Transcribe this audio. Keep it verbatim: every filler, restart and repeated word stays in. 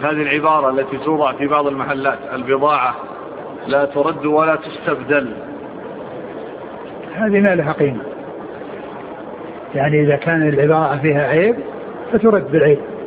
هذه العبارة التي توضع في بعض المحلات: البضاعة لا ترد ولا تستبدل، هذه ما لها قيمة. يعني إذا كان العبارة فيها عيب فترد بالعيب.